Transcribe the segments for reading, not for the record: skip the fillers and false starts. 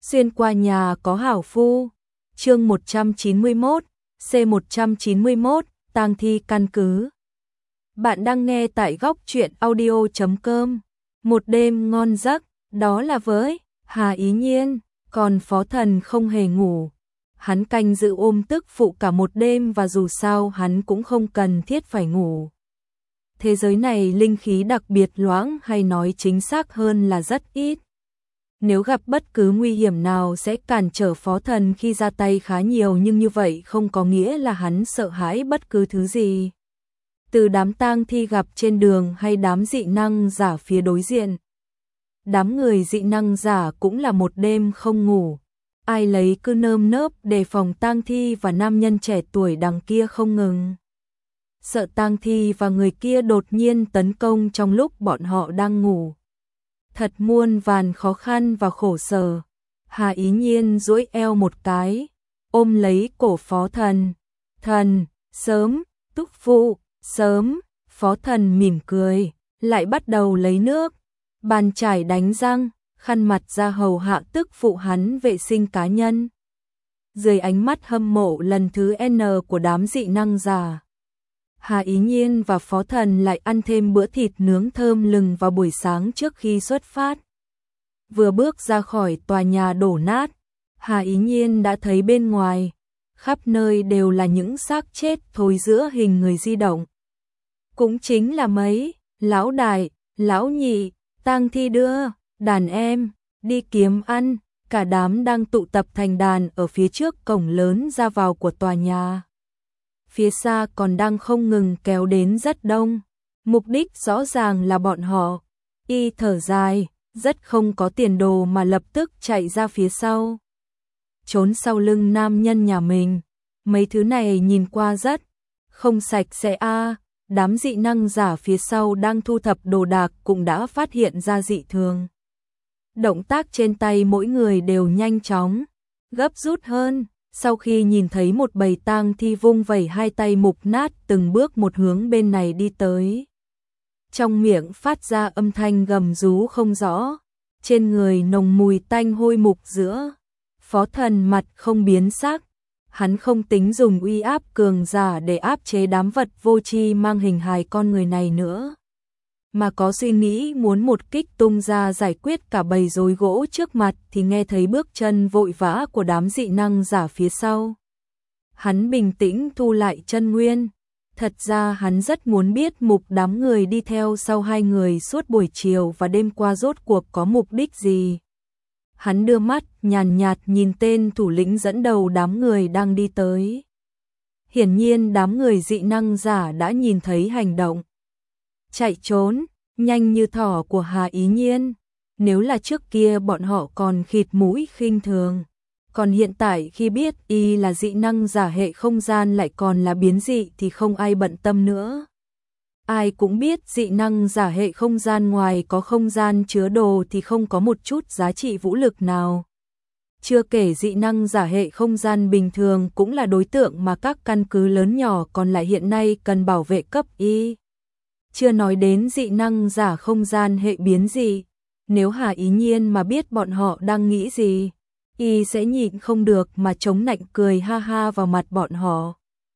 Xuyên qua nhà có hảo phu. Chương 191, C191, tang thi căn cứ. Bạn đang nghe tại góc truyện audio.com. Một đêm ngon giấc, đó là với Hà Ý Nhiên, còn Phó Thần không hề ngủ. Hắn canh giữ ôm tức phụ cả một đêm và dù sao hắn cũng không cần thiết phải ngủ. Thế giới này linh khí đặc biệt loãng, hay nói chính xác hơn là rất ít. Nếu gặp bất cứ nguy hiểm nào sẽ cản trở Phó Thần khi ra tay khá nhiều, nhưng như vậy không có nghĩa là hắn sợ hãi bất cứ thứ gì. Từ đám tang thi gặp trên đường hay đám dị năng giả phía đối diện. Đám người dị năng giả cũng là một đêm không ngủ. Ai lấy cứ nơm nớp đề phòng tang thi và nam nhân trẻ tuổi đằng kia không ngừng. Sợ tang thi và người kia đột nhiên tấn công trong lúc bọn họ đang ngủ. Thật muôn vàn khó khăn và khổ sở. Hà Ý Nhiên duỗi eo một cái, ôm lấy cổ Phó Thần. Thần, sớm, túc phụ, sớm. Phó Thần mỉm cười, lại bắt đầu lấy nước, bàn chải đánh răng, khăn mặt ra hầu hạ tức phụ hắn vệ sinh cá nhân. Dưới ánh mắt hâm mộ lần thứ N của đám dị năng giả, Hà Ý Nhiên và Phó Thần lại ăn thêm bữa thịt nướng thơm lừng vào buổi sáng trước khi xuất phát. Vừa bước ra khỏi tòa nhà đổ nát, Hà Ý Nhiên đã thấy bên ngoài, khắp nơi đều là những xác chết thối rữa hình người di động. Cũng chính là mấy lão đại, lão nhị, tang thi đưa đàn em đi kiếm ăn, cả đám đang tụ tập thành đàn ở phía trước cổng lớn ra vào của tòa nhà. Phía xa còn đang không ngừng kéo đến rất đông, mục đích rõ ràng là bọn họ. Y thở dài, rất không có tiền đồ mà lập tức chạy ra phía sau. Trốn sau lưng nam nhân nhà mình, mấy thứ này nhìn qua rất không sạch sẽ a. Đám dị năng giả phía sau đang thu thập đồ đạc cũng đã phát hiện ra dị thường. Động tác trên tay mỗi người đều nhanh chóng, gấp rút hơn. Sau khi nhìn thấy một bầy tang thi vung vẩy hai tay mục nát từng bước một hướng bên này đi tới. Trong miệng phát ra âm thanh gầm rú không rõ, trên người nồng mùi tanh hôi mục giữa. Phó Thần mặt không biến sắc, hắn không tính dùng uy áp cường giả để áp chế đám vật vô tri mang hình hài con người này nữa, mà có suy nghĩ muốn một kích tung ra giải quyết cả bầy rối gỗ trước mặt. Thì nghe thấy bước chân vội vã của đám dị năng giả phía sau. Hắn bình tĩnh thu lại chân nguyên. Thật ra hắn rất muốn biết mục đám người đi theo sau hai người suốt buổi chiều và đêm qua rốt cuộc có mục đích gì. Hắn đưa mắt nhàn nhạt nhìn tên thủ lĩnh dẫn đầu đám người đang đi tới. Hiển nhiên đám người dị năng giả đã nhìn thấy hành động chạy trốn nhanh như thỏ của Hà Ý Nhiên. Nếu là trước kia bọn họ còn khịt mũi khinh thường, còn hiện tại khi biết y là dị năng giả hệ không gian lại còn là biến dị thì không ai bận tâm nữa. Ai cũng biết dị năng giả hệ không gian ngoài có không gian chứa đồ thì không có một chút giá trị vũ lực nào. Chưa kể dị năng giả hệ không gian bình thường cũng là đối tượng mà các căn cứ lớn nhỏ còn lại hiện nay cần bảo vệ cấp y. Chưa nói đến dị năng giả không gian hệ biến dị. Nếu Hà Ý Nhiên mà biết bọn họ đang nghĩ gì, y sẽ nhịn không được mà chống nạnh cười ha ha vào mặt bọn họ.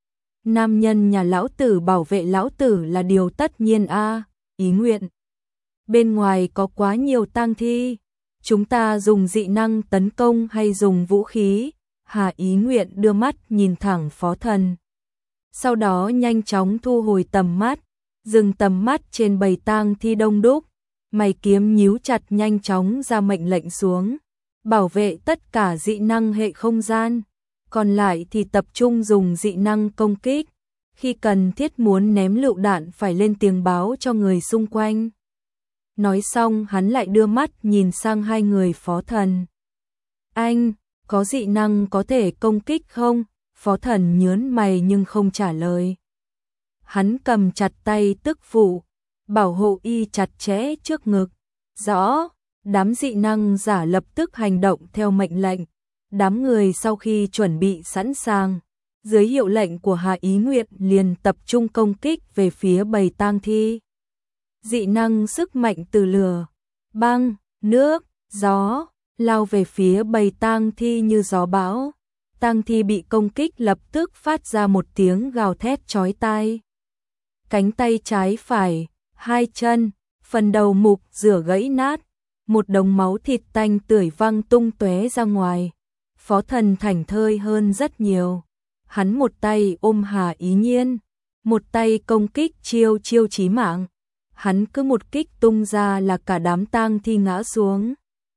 Nam nhân nhà lão tử bảo vệ lão tử là điều tất nhiên a. Ý nguyện. Bên ngoài có quá nhiều tang thi, chúng ta dùng dị năng tấn công hay dùng vũ khí? Hà Ý Nguyện đưa mắt nhìn thẳng Phó Thần. Sau đó nhanh chóng thu hồi tầm mắt, dừng tầm mắt trên bầy tang thi đông đúc, mày kiếm nhíu chặt nhanh chóng ra mệnh lệnh xuống, bảo vệ tất cả dị năng hệ không gian, còn lại thì tập trung dùng dị năng công kích, khi cần thiết muốn ném lựu đạn phải lên tiếng báo cho người xung quanh. Nói xong hắn lại đưa mắt nhìn sang hai người Phó Thần. Anh, có dị năng có thể công kích không? Phó Thần nhớn mày nhưng không trả lời. Hắn cầm chặt tay tức phụ, bảo hộ y chặt chẽ trước ngực. Rõ, đám dị năng giả lập tức hành động theo mệnh lệnh. Đám người sau khi chuẩn bị sẵn sàng, dưới hiệu lệnh của Hà Ý Nguyện liền tập trung công kích về phía bầy tang thi. Dị năng sức mạnh từ lửa, băng, nước, gió, lao về phía bầy tang thi như gió bão. Tang thi bị công kích lập tức phát ra một tiếng gào thét chói tai. Cánh tay trái phải, hai chân, phần đầu mục rửa gãy nát, một đống máu thịt tanh tưởi văng tung tóe ra ngoài. Phó Thần thảnh thơi hơn rất nhiều. Hắn một tay ôm Hà Ý Nhiên, một tay công kích chiêu chí mạng. Hắn cứ một kích tung ra là cả đám tang thi ngã xuống.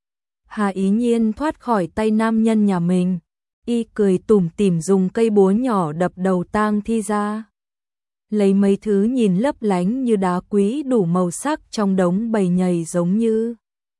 Hà Ý Nhiên thoát khỏi tay nam nhân nhà mình, y cười tủm tỉm dùng cây búa nhỏ đập đầu tang thi ra. Lấy mấy thứ nhìn lấp lánh như đá quý đủ màu sắc trong đống bầy nhầy giống như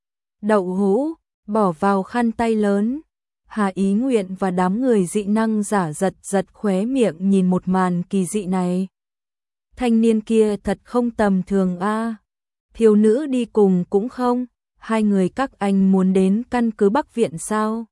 đậu hũ, bỏ vào khăn tay lớn. Hà Ý Nguyện và đám người dị năng giả giật khóe miệng nhìn một màn kỳ dị này. Thanh niên kia thật không tầm thường a. Thiếu nữ đi cùng cũng không, hai người các anh muốn đến căn cứ Bắc Viện sao?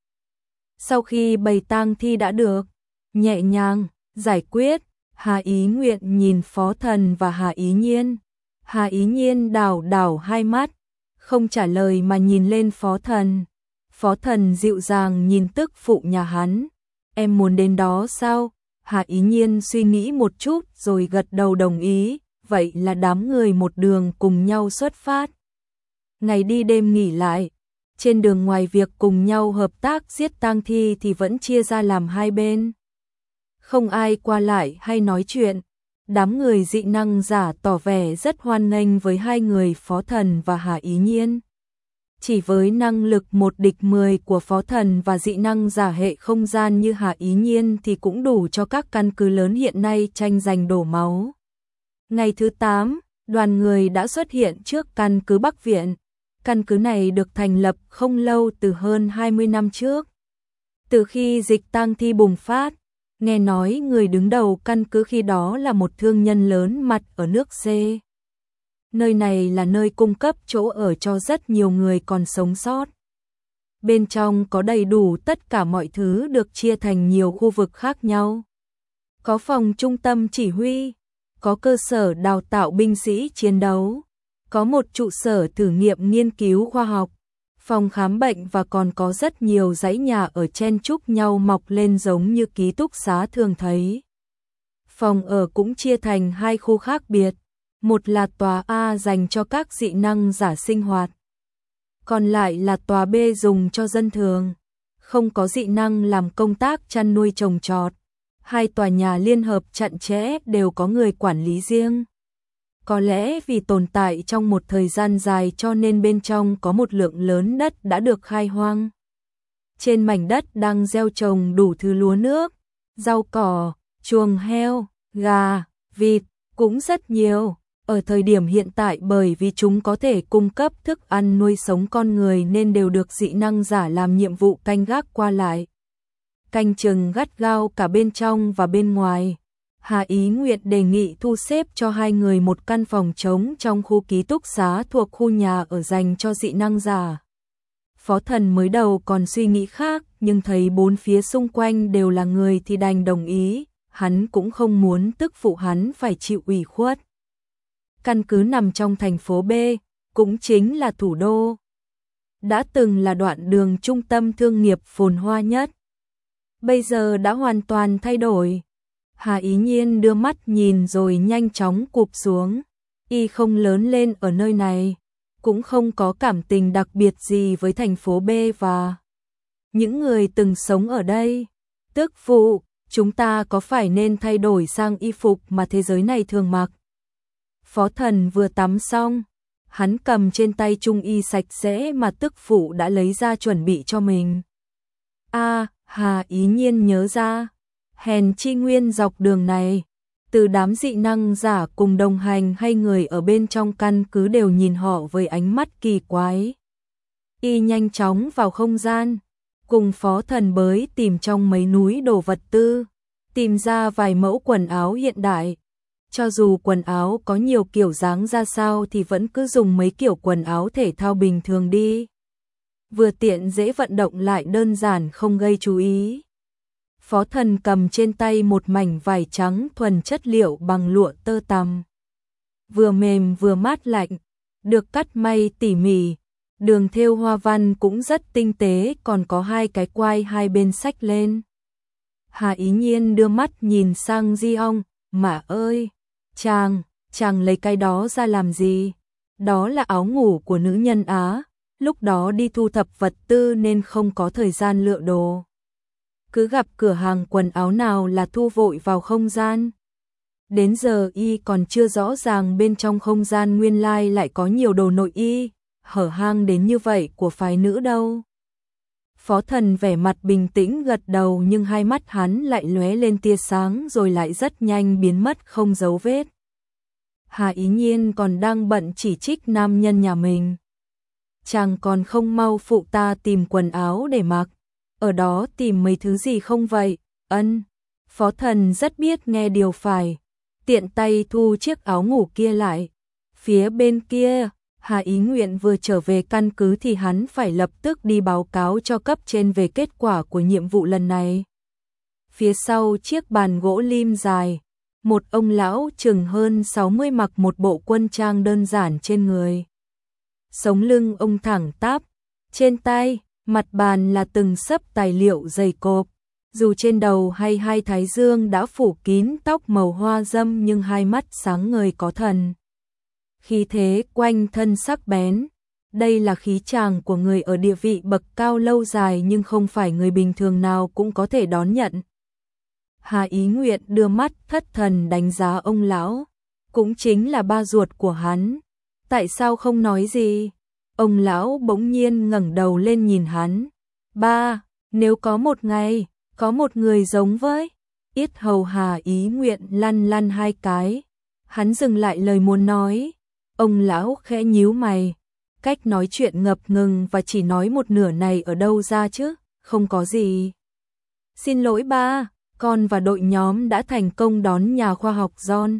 Sau khi bầy tang thi đã được nhẹ nhàng giải quyết, Hà Ý Nguyện nhìn Phó Thần và Hà Ý Nhiên. Hà Ý Nhiên đảo hai mắt, không trả lời mà nhìn lên Phó Thần. Phó Thần dịu dàng nhìn tức phụ nhà hắn. Em muốn đến đó sao? Hà Ý Nhiên suy nghĩ một chút rồi gật đầu đồng ý. Vậy là đám người một đường cùng nhau xuất phát. Ngày đi đêm nghỉ lại. Trên đường ngoài việc cùng nhau hợp tác giết tang thi thì vẫn chia ra làm hai bên. Không ai qua lại hay nói chuyện. Đám người dị năng giả tỏ vẻ rất hoan nghênh với hai người Phó Thần và Hà Ý Nhiên. Chỉ với năng lực 1-10 của Phó Thần và dị năng giả hệ không gian như Hà Ý Nhiên thì cũng đủ cho các căn cứ lớn hiện nay tranh giành đổ máu. Ngày thứ 8, đoàn người đã xuất hiện trước căn cứ Bắc Viện. Căn cứ này được thành lập không lâu, từ hơn 20 năm trước. Từ khi dịch tang thi bùng phát, nghe nói người đứng đầu căn cứ khi đó là một thương nhân lớn mặt ở nước C. Nơi này là nơi cung cấp chỗ ở cho rất nhiều người còn sống sót. Bên trong có đầy đủ tất cả mọi thứ, được chia thành nhiều khu vực khác nhau. Có phòng trung tâm chỉ huy, có cơ sở đào tạo binh sĩ chiến đấu, có một trụ sở thử nghiệm nghiên cứu khoa học, phòng khám bệnh và còn có rất nhiều dãy nhà ở chen chúc nhau mọc lên giống như ký túc xá thường thấy. Phòng ở cũng chia thành hai khu khác biệt. Một là tòa A dành cho các dị năng giả sinh hoạt, còn lại là tòa B dùng cho dân thường, không có dị năng làm công tác chăn nuôi trồng trọt. Hai tòa nhà liên hợp chặt chẽ đều có người quản lý riêng. Có lẽ vì tồn tại trong một thời gian dài cho nên bên trong có một lượng lớn đất đã được khai hoang. Trên mảnh đất đang gieo trồng đủ thứ lúa nước, rau cỏ, chuồng heo, gà, vịt cũng rất nhiều. Ở thời điểm hiện tại bởi vì chúng có thể cung cấp thức ăn nuôi sống con người nên đều được dị năng giả làm nhiệm vụ canh gác qua lại. Canh chừng gắt gao cả bên trong và bên ngoài. Hà Ý Nguyện đề nghị thu xếp cho hai người một căn phòng trống trong khu ký túc xá thuộc khu nhà ở dành cho dị năng giả. Phó Thần mới đầu còn suy nghĩ khác, nhưng thấy bốn phía xung quanh đều là người thì đành đồng ý. Hắn cũng không muốn tức phụ hắn phải chịu ủy khuất. Căn cứ nằm trong thành phố B, cũng chính là thủ đô. Đã từng là đoạn đường trung tâm thương nghiệp phồn hoa nhất. Bây giờ đã hoàn toàn thay đổi. Hà Ý Nhiên đưa mắt nhìn rồi nhanh chóng cụp xuống. Y không lớn lên ở nơi này, cũng không có cảm tình đặc biệt gì với thành phố B và những người từng sống ở đây. Tức phụ, chúng ta có phải nên thay đổi sang y phục mà thế giới này thường mặc? Phó Thần vừa tắm xong, hắn cầm trên tay trung y sạch sẽ mà tức phụ đã lấy ra chuẩn bị cho mình. Hà Ý Nhiên nhớ ra, hèn chi nguyên dọc đường này, từ đám dị năng giả cùng đồng hành hay người ở bên trong căn cứ đều nhìn họ với ánh mắt kỳ quái. Y nhanh chóng vào không gian, cùng Phó Thần bới tìm trong mấy núi đồ vật tư, tìm ra vài mẫu quần áo hiện đại. Cho dù quần áo có nhiều kiểu dáng ra sao thì vẫn cứ dùng mấy kiểu quần áo thể thao bình thường đi. Vừa tiện dễ vận động lại đơn giản không gây chú ý. Phó Thần cầm trên tay một mảnh vải trắng thuần chất liệu bằng lụa tơ tằm. Vừa mềm vừa mát lạnh, được cắt may tỉ mỉ, Đường thêu hoa văn cũng rất tinh tế, còn có hai cái quai hai bên xách lên. Hà Ý Nhiên đưa mắt nhìn sang Di Ong, "Mà ơi, chàng lấy cái đó ra làm gì?" "Đó là áo ngủ của nữ nhân Á, lúc đó đi thu thập vật tư nên không có thời gian lựa đồ. Cứ gặp cửa hàng quần áo nào là thu vội vào không gian. Đến giờ y còn chưa rõ ràng bên trong không gian nguyên lai lại có nhiều đồ nội y, hở hang đến như vậy của phái nữ đâu." Phó Thần vẻ mặt bình tĩnh gật đầu, nhưng hai mắt hắn lại lóe lên tia sáng rồi lại rất nhanh biến mất không dấu vết. Hà Ý Nhiên còn đang bận chỉ trích nam nhân nhà mình. "Chàng còn không mau phụ ta tìm quần áo để mặc, ở đó tìm mấy thứ gì không vậy?" "Ân." Phó Thần rất biết nghe điều phải, tiện tay thu chiếc áo ngủ kia lại. Phía bên kia, Hà Ý Nguyện vừa trở về căn cứ thì hắn phải lập tức đi báo cáo cho cấp trên về kết quả của nhiệm vụ lần này. Phía sau chiếc bàn gỗ lim dài, một ông lão chừng hơn 60 mặc một bộ quân trang đơn giản trên người. Sống lưng ông thẳng tắp, trên tay, mặt bàn là từng xấp tài liệu dày cộp. Dù trên đầu hay hai thái dương đã phủ kín tóc màu hoa dâm nhưng hai mắt sáng ngời có thần. Khí thế quanh thân sắc bén. Đây là khí chàng của người ở địa vị bậc cao lâu dài nhưng không phải người bình thường nào cũng có thể đón nhận. Hà Ý Nguyện đưa mắt thất thần đánh giá ông lão, cũng chính là ba ruột của hắn. Tại sao không nói gì? Ông lão bỗng nhiên ngẩng đầu lên nhìn hắn. "Ba, nếu có một ngày, có một người giống với..." Yết hầu Hà Ý Nguyện lăn lăn hai cái. Hắn dừng lại lời muốn nói. Ông lão khẽ nhíu mày, cách nói chuyện ngập ngừng và chỉ nói một nửa này ở đâu ra chứ, "Không có gì. Xin lỗi ba, con và đội nhóm đã thành công đón nhà khoa học John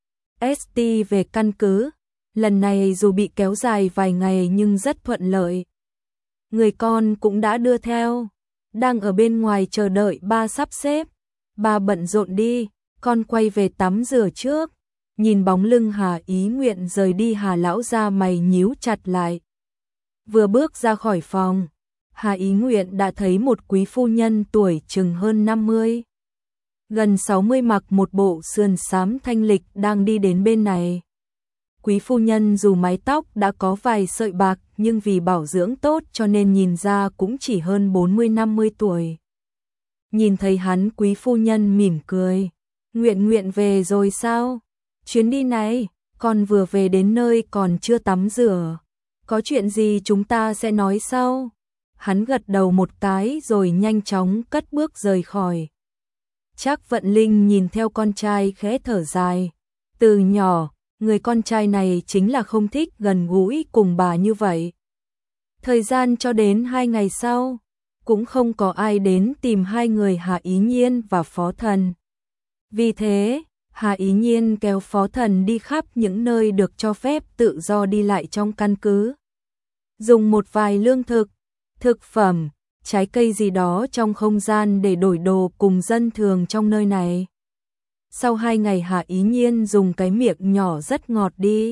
St về căn cứ. Lần này dù bị kéo dài vài ngày nhưng rất thuận lợi. Người con cũng đã đưa theo, đang ở bên ngoài chờ đợi ba sắp xếp. Ba bận rộn đi, con quay về tắm rửa trước." Nhìn bóng lưng Hà Ý Nguyện rời đi, Hà lão ra mày nhíu chặt lại. Vừa bước ra khỏi phòng, Hà Ý Nguyện đã thấy một quý phu nhân tuổi chừng hơn 50, gần 60 mặc một bộ sườn xám thanh lịch đang đi đến bên này. Quý phu nhân dù mái tóc đã có vài sợi bạc nhưng vì bảo dưỡng tốt cho nên nhìn ra cũng chỉ hơn 40-50 tuổi. Nhìn thấy hắn, quý phu nhân mỉm cười. Nguyện về rồi sao? Chuyến đi này, con vừa về đến nơi còn chưa tắm rửa. Có chuyện gì chúng ta sẽ nói sau." Hắn gật đầu một cái rồi nhanh chóng cất bước rời khỏi. Trác Vận Linh nhìn theo con trai khẽ thở dài. Từ nhỏ, người con trai này chính là không thích gần gũi cùng bà như vậy. Thời gian cho đến 2 ngày sau, cũng không có ai đến tìm hai người Hà Ý Nhiên và Phó Thần. Vì thế, Hà Ý Nhiên kéo Phó Thần đi khắp những nơi được cho phép tự do đi lại trong căn cứ. Dùng một vài lương thực, thực phẩm, trái cây gì đó trong không gian để đổi đồ cùng dân thường trong nơi này. Sau 2 ngày Hà Ý Nhiên dùng cái miệng nhỏ rất ngọt đi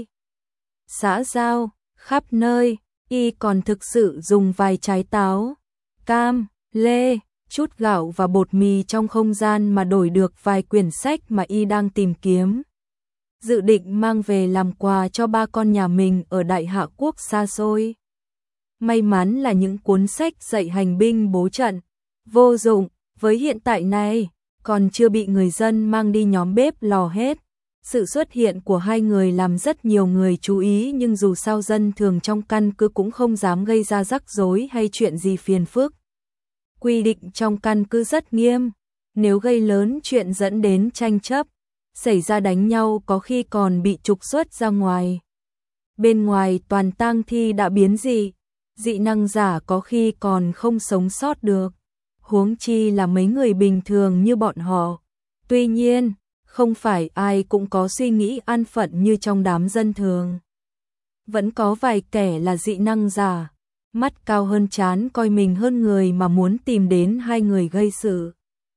xã giao khắp nơi, y còn thực sự dùng vài trái táo, cam, lê, chút gạo và bột mì trong không gian mà đổi được vài quyển sách mà y đang tìm kiếm. Dự định mang về làm quà cho ba con nhà mình ở Đại Hạ Quốc xa xôi. May mắn là những cuốn sách dạy hành binh bố trận, vô dụng, với hiện tại này, còn chưa bị người dân mang đi nhóm bếp lò hết. Sự xuất hiện của hai người làm rất nhiều người chú ý nhưng dù sao dân thường trong căn cứ cũng không dám gây ra rắc rối hay chuyện gì phiền phức. Quy định trong căn cứ rất nghiêm, nếu gây lớn chuyện dẫn đến tranh chấp, xảy ra đánh nhau có khi còn bị trục xuất ra ngoài. Bên ngoài toàn tang thi đã biến dị, dị năng giả có khi còn không sống sót được, huống chi là mấy người bình thường như bọn họ. Tuy nhiên, không phải ai cũng có suy nghĩ an phận như trong đám dân thường. Vẫn có vài kẻ là dị năng giả, mắt cao hơn trán coi mình hơn người mà muốn tìm đến hai người gây sự.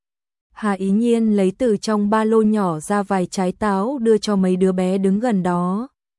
Hà Ý Nhiên lấy từ trong ba lô nhỏ ra vài trái táo đưa cho mấy đứa bé đứng gần đó.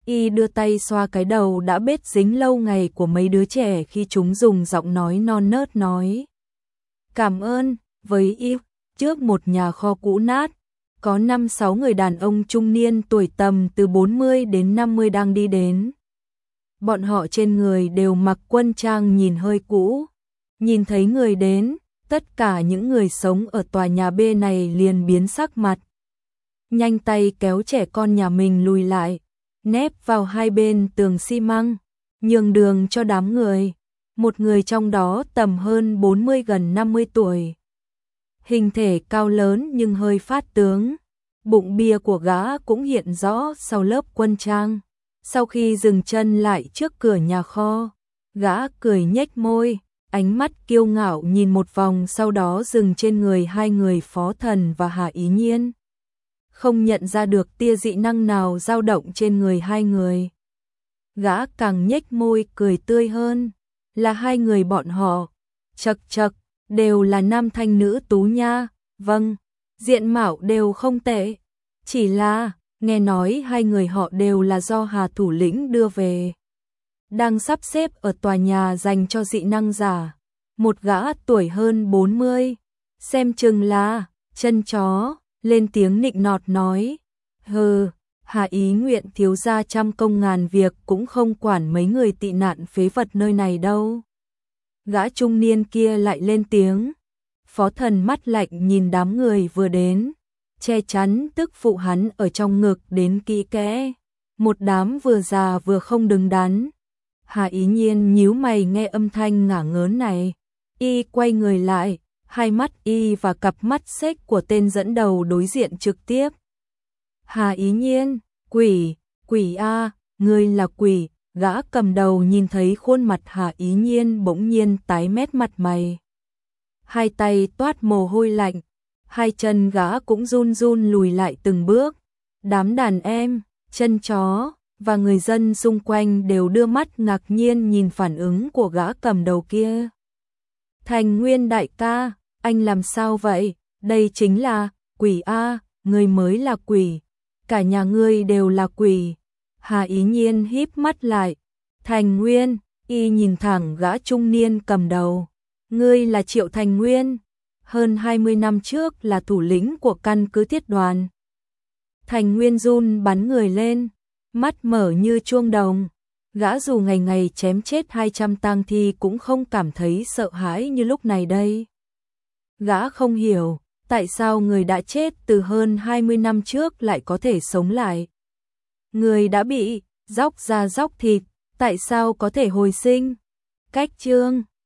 Y đưa tay xoa cái đầu đã bết dính lâu ngày của mấy đứa trẻ khi chúng dùng giọng nói non nớt nói. Cảm ơn, với Y, trước một nhà kho cũ nát, có 5-6 người đàn ông trung niên tuổi tầm từ 40 đến 50 đang đi đến. Bọn họ trên người đều mặc quân trang nhìn hơi cũ. Nhìn thấy người đến, tất cả những người sống ở tòa nhà B này liền biến sắc mặt. Nhanh tay kéo trẻ con nhà mình lùi lại, nép vào hai bên tường xi măng, nhường đường cho đám người. Một người trong đó tầm hơn 40 gần 50 tuổi. Hình thể cao lớn nhưng hơi phát tướng. Bụng bia của gã cũng hiện rõ sau lớp quân trang. Sau khi dừng chân lại trước cửa nhà kho, gã cười nhếch môi, ánh mắt kiêu ngạo nhìn một vòng sau đó dừng trên người hai người Phó Thần và Hà Ý Nhiên. Không nhận ra được tia dị năng nào dao động trên người hai người. Gã càng nhếch môi cười tươi hơn, là hai người bọn họ. Chậc chậc, đều là nam thanh nữ tú nha, vâng, diện mạo đều không tệ. Chỉ là, nghe nói hai người họ đều là do Hà thủ lĩnh đưa về. Đang sắp xếp ở tòa nhà dành cho dị năng giả. Một gã tuổi hơn 40, xem chừng là chân chó, lên tiếng nịnh nọt nói. Hừ, Hà Ý Nguyện thiếu gia trăm công ngàn việc cũng không quản mấy người tị nạn phế vật nơi này đâu. Gã trung niên kia lại lên tiếng. Phó Thần mắt lạnh nhìn đám người vừa đến, che chắn tức phụ hắn ở trong ngực đến kỹ kẽ. Một đám vừa già vừa không đứng đắn. Hà Ý Nhiên nhíu mày nghe âm thanh ngả ngớn này. Y quay người lại, hai mắt Y và cặp mắt xếch của tên dẫn đầu đối diện trực tiếp. Hà Ý Nhiên, quỷ a, ngươi là quỷ. Gã cầm đầu nhìn thấy khuôn mặt Hà Ý Nhiên bỗng nhiên tái mét mặt mày. Hai tay toát mồ hôi lạnh, hai chân gã cũng run run lùi lại từng bước. Đám đàn em, chân chó và người dân xung quanh đều đưa mắt ngạc nhiên nhìn phản ứng của gã cầm đầu kia. Thành Nguyên đại ca, anh làm sao vậy? Đây chính là quỷ a, ngươi mới là quỷ. Cả nhà ngươi đều là quỷ. Hà Ý Nhiên híp mắt lại. Thành Nguyên, Y nhìn thẳng gã trung niên cầm đầu. Ngươi là Triệu Thành Nguyên, hơn 20 năm trước là thủ lĩnh của căn cứ thiết đoàn. Thành Nguyên run bắn người lên, mắt mở như chuông đồng. Gã dù ngày ngày chém chết 200 tang thi cũng không cảm thấy sợ hãi như lúc này đây. Gã không hiểu tại sao người đã chết từ hơn 20 năm trước lại có thể sống lại. Người đã bị róc da róc thịt, tại sao có thể hồi sinh? Cách chương